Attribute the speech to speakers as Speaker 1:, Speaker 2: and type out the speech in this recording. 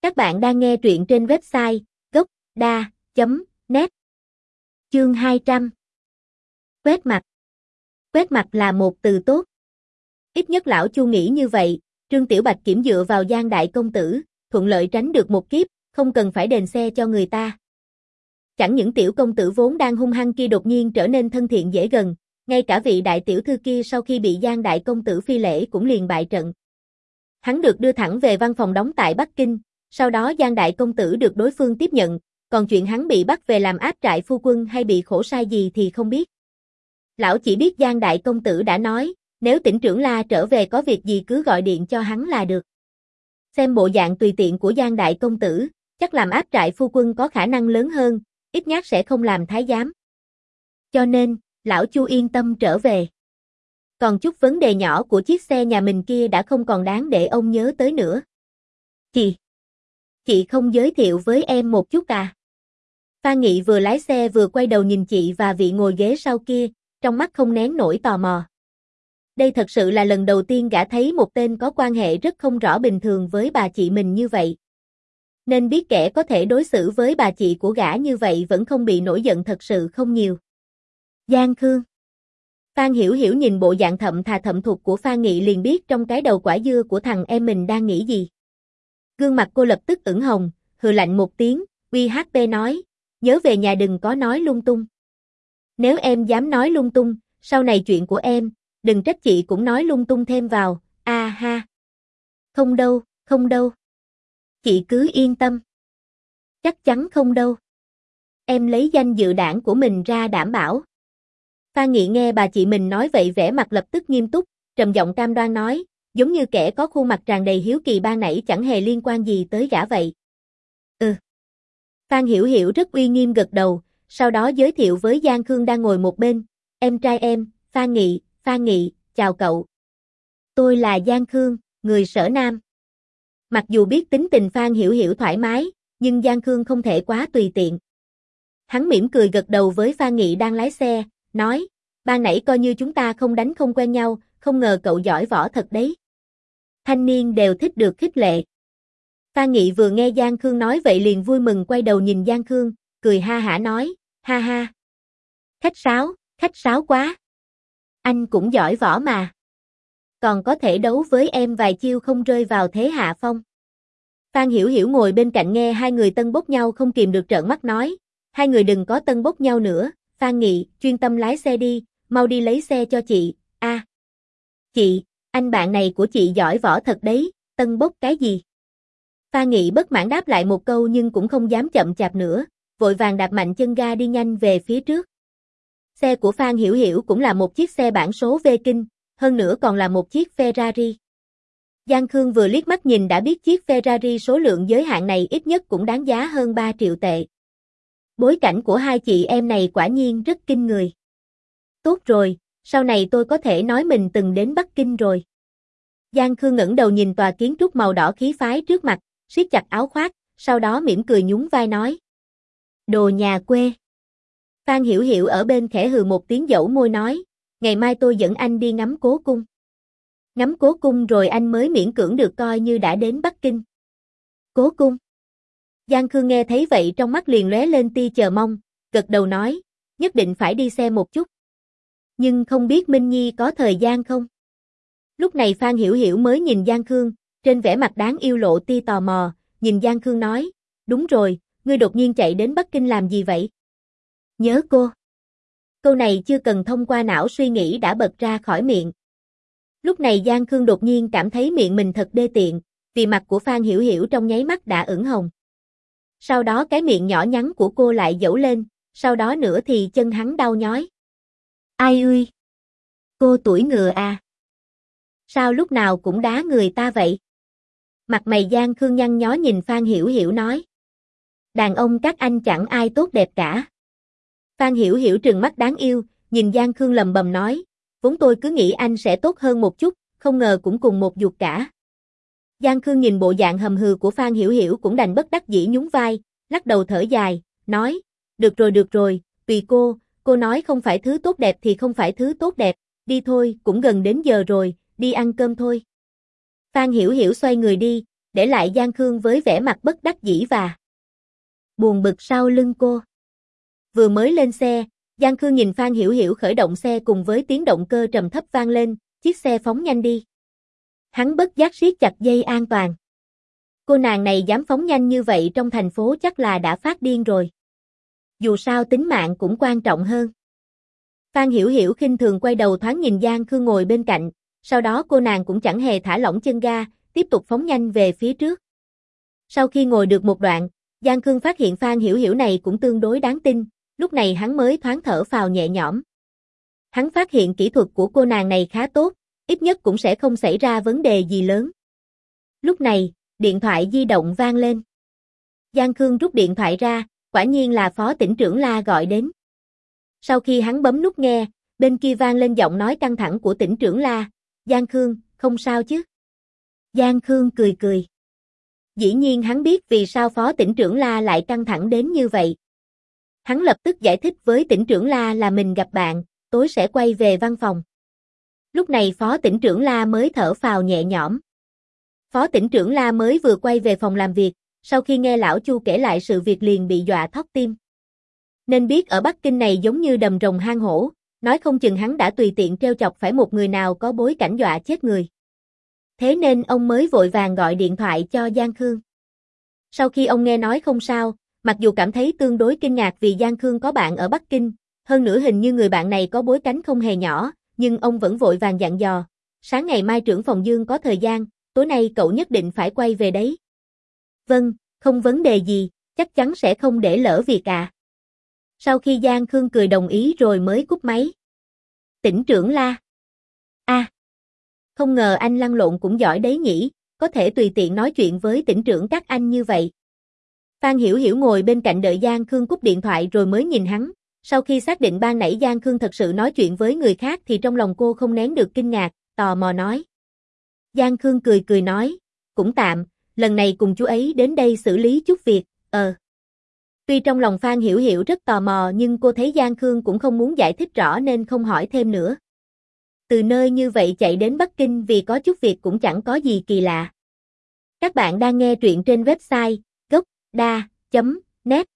Speaker 1: Các bạn đang nghe truyện trên website gocda.net. Chương 200. Quét mặt. Quét mặt là một từ tốt. Ít nhất lão Chu nghĩ như vậy, Trương Tiểu Bạch kiểm dựa vào Giang đại công tử, thuận lợi tránh được một kiếp, không cần phải đền xe cho người ta. Chẳng những tiểu công tử vốn đang hung hăng kia đột nhiên trở nên thân thiện dễ gần, ngay cả vị đại tiểu thư kia sau khi bị Giang đại công tử phi lễ cũng liền bại trận. Hắn được đưa thẳng về văn phòng đóng tại Bắc Kinh, sau đó Giang đại công tử được đối phương tiếp nhận, còn chuyện hắn bị bắt về làm áp trại phu quân hay bị khổ sai gì thì không biết. Lão chỉ biết Giang đại công tử đã nói, nếu tỉnh trưởng La trở về có việc gì cứ gọi điện cho hắn là được. Xem bộ dạng tùy tiện của Giang đại công tử, chắc làm áp trại phu quân có khả năng lớn hơn, ít nhất sẽ không làm thái giám. Cho nên, lão Chu yên tâm trở về. Còn chút vấn đề nhỏ của chiếc xe nhà mình kia đã không còn đáng để ông nhớ tới nữa. Chị không giới thiệu với em một chút à? Phan Nghị vừa lái xe vừa quay đầu nhìn chị và vị ngồi ghế sau kia, trong mắt không nén nổi tò mò. Đây thật sự là lần đầu tiên gã thấy một tên có quan hệ rất không rõ bình thường với bà chị mình như vậy. Nên biết kẻ có thể đối xử với bà chị của gã như vậy vẫn không bị nổi giận thật sự không nhiều. Giang Khương. Phan Hiểu Hiểu nhìn bộ dạng thậm thà thậm thục của Phan Nghị liền biết trong cái đầu quả dưa của thằng em mình đang nghĩ gì. Gương mặt cô lập tức ửng hồng, hừ lạnh một tiếng, UHP nói, nhớ về nhà đừng có nói lung tung. Nếu em dám nói lung tung, sau này chuyện của em, đừng trách chị cũng nói lung tung thêm vào, a ha. Không đâu, không đâu. Chị cứ yên tâm. Chắc chắn không đâu. Em lấy danh dự đảng của mình ra đảm bảo. Phan Nghị nghe bà chị mình nói vậy vẻ mặt lập tức nghiêm túc, trầm giọng cam đoan nói, giống như kẻ có khuôn mặt tràn đầy hiếu kỳ ban nãy chẳng hề liên quan gì tới gã vậy. Phan Hiểu Hiểu rất uy nghiêm gật đầu, sau đó giới thiệu với Giang Khương đang ngồi một bên, em trai em, Phan Nghị, chào cậu. Tôi là Giang Khương, người Sở Nam. Mặc dù biết tính tình Phan Hiểu Hiểu thoải mái, nhưng Giang Khương không thể quá tùy tiện. Hắn mỉm cười gật đầu với Phan Nghị đang lái xe, nói, ban nãy coi như chúng ta không đánh không quen nhau, không ngờ cậu giỏi võ thật đấy. Thanh niên đều thích được khích lệ. Phan Nghị vừa nghe Giang Khương nói vậy liền vui mừng quay đầu nhìn Giang Khương, cười ha hả nói, ha ha. Khách sáo quá. Anh cũng giỏi võ mà. Còn có thể đấu với em vài chiêu không rơi vào thế hạ phong. Phan Hiểu Hiểu ngồi bên cạnh nghe hai người tân bốc nhau không kìm được trợn mắt nói, hai người đừng có tân bốc nhau nữa, Phan Nghị, chuyên tâm lái xe đi, mau đi lấy xe cho chị, Chị, anh bạn này của chị giỏi võ thật đấy, tân bốc cái gì? Phan Nghị bất mãn đáp lại một câu nhưng cũng không dám chậm chạp nữa, vội vàng đạp mạnh chân ga đi nhanh về phía trước. Xe của Phan Hiểu Hiểu cũng là một chiếc xe bản số V Kinh, hơn nữa còn là một chiếc Ferrari. Giang Khương vừa liếc mắt nhìn đã biết chiếc Ferrari số lượng giới hạn này ít nhất cũng đáng giá hơn 3 triệu tệ. Bối cảnh của hai chị em này quả nhiên rất kinh người. Tốt rồi, sau này tôi có thể nói mình từng đến Bắc Kinh rồi. Giang Khương ngẩng đầu nhìn tòa kiến trúc màu đỏ khí phái trước mặt, siết chặt áo khoác, sau đó mỉm cười nhún vai nói. Đồ nhà quê. Phan Hiểu Hiểu ở bên khẽ hừ một tiếng dẫu môi nói, ngày mai tôi dẫn anh đi ngắm cố cung. Ngắm cố cung rồi anh mới miễn cưỡng được coi như đã đến Bắc Kinh. Cố cung. Giang Khương nghe thấy vậy trong mắt liền lóe lên tia chờ mong, gật đầu nói, nhất định phải đi xem một chút. Nhưng không biết Minh Nhi có thời gian không? Lúc này Phan Hiểu Hiểu mới nhìn Giang Khương, trên vẻ mặt đáng yêu lộ tia tò mò, nhìn Giang Khương nói, đúng rồi, ngươi đột nhiên chạy đến Bắc Kinh làm gì vậy? Nhớ cô. Câu này chưa cần thông qua não suy nghĩ đã bật ra khỏi miệng. Lúc này Giang Khương đột nhiên cảm thấy miệng mình thật đê tiện, vì mặt của Phan Hiểu Hiểu trong nháy mắt đã ửng hồng. Sau đó cái miệng nhỏ nhắn của cô lại dẫu lên, sau đó nữa thì chân hắn đau nhói. Ai ơi! Cô tuổi ngựa à? Sao lúc nào cũng đá người ta vậy? Mặt mày Giang Khương nhăn nhó nhìn Phan Hiểu Hiểu nói. Đàn ông các anh chẳng ai tốt đẹp cả. Phan Hiểu Hiểu trừng mắt đáng yêu, nhìn Giang Khương lầm bầm nói, vốn tôi cứ nghĩ anh sẽ tốt hơn một chút, không ngờ cũng cùng một ruột cả. Giang Khương nhìn bộ dạng hầm hừ của Phan Hiểu Hiểu cũng đành bất đắc dĩ nhún vai, lắc đầu thở dài, nói, được rồi, tùy cô nói không phải thứ tốt đẹp thì không phải thứ tốt đẹp, đi thôi, cũng gần đến giờ rồi, đi ăn cơm thôi. Phan Hiểu Hiểu xoay người đi, để lại Giang Khương với vẻ mặt bất đắc dĩ và buồn bực sau lưng cô. Vừa mới lên xe, Giang Khương nhìn Phan Hiểu Hiểu khởi động xe cùng với tiếng động cơ trầm thấp vang lên, chiếc xe phóng nhanh đi. Hắn bất giác siết chặt dây an toàn. Cô nàng này dám phóng nhanh như vậy trong thành phố chắc là đã phát điên rồi. Dù sao tính mạng cũng quan trọng hơn. Phan Hiểu Hiểu khinh thường quay đầu thoáng nhìn Giang Khương ngồi bên cạnh, sau đó cô nàng cũng chẳng hề thả lỏng chân ga, tiếp tục phóng nhanh về phía trước. Sau khi ngồi được một đoạn, Giang Khương phát hiện Phan Hiểu Hiểu này cũng tương đối đáng tin, lúc này hắn mới thoáng thở phào nhẹ nhõm. Hắn phát hiện kỹ thuật của cô nàng này khá tốt, ít nhất cũng sẽ không xảy ra vấn đề gì lớn. Lúc này, điện thoại di động vang lên. Giang Khương rút điện thoại ra, quả nhiên là Phó Tỉnh trưởng La gọi đến. Sau khi hắn bấm nút nghe, bên kia vang lên giọng nói căng thẳng của Tỉnh trưởng La, Giang Khương, không sao chứ? Giang Khương cười cười. Dĩ nhiên hắn biết vì sao Phó Tỉnh trưởng La lại căng thẳng đến như vậy. Hắn lập tức giải thích với Tỉnh trưởng La là mình gặp bạn, tối sẽ quay về văn phòng. Lúc này Phó Tỉnh trưởng La mới thở phào nhẹ nhõm. Phó Tỉnh trưởng La mới vừa quay về phòng làm việc, sau khi nghe lão Chu kể lại sự việc liền bị dọa thót tim. Nên biết ở Bắc Kinh này giống như đầm rồng hang hổ, nói không chừng hắn đã tùy tiện trêu chọc phải một người nào có bối cảnh dọa chết người. Thế nên ông mới vội vàng gọi điện thoại cho Giang Khương. Sau khi ông nghe nói không sao, mặc dù cảm thấy tương đối kinh ngạc vì Giang Khương có bạn ở Bắc Kinh, hơn nữa hình như người bạn này có bối cảnh không hề nhỏ, nhưng ông vẫn vội vàng dặn dò, sáng ngày mai trưởng phòng Dương có thời gian, tối nay cậu nhất định phải quay về đấy. Vâng, không vấn đề gì, chắc chắn sẽ không để lỡ việc à. Sau khi Giang Khương cười đồng ý rồi mới cúp máy. Tỉnh trưởng La. Không ngờ anh lăn lộn cũng giỏi đấy nhỉ, có thể tùy tiện nói chuyện với tỉnh trưởng các anh như vậy. Phan Hiểu Hiểu ngồi bên cạnh đợi Giang Khương cúp điện thoại rồi mới nhìn hắn, sau khi xác định ban nãy Giang Khương thật sự nói chuyện với người khác thì trong lòng cô không nén được kinh ngạc, tò mò nói. Giang Khương cười cười nói, cũng tạm, lần này cùng chú ấy đến đây xử lý chút việc, Tuy trong lòng Phan Hiểu Hiểu rất tò mò nhưng cô thấy Giang Khương cũng không muốn giải thích rõ nên không hỏi thêm nữa. Từ nơi như vậy chạy đến Bắc Kinh vì có chút việc cũng chẳng có gì kỳ lạ. Các bạn đang nghe truyện trên website gocda.net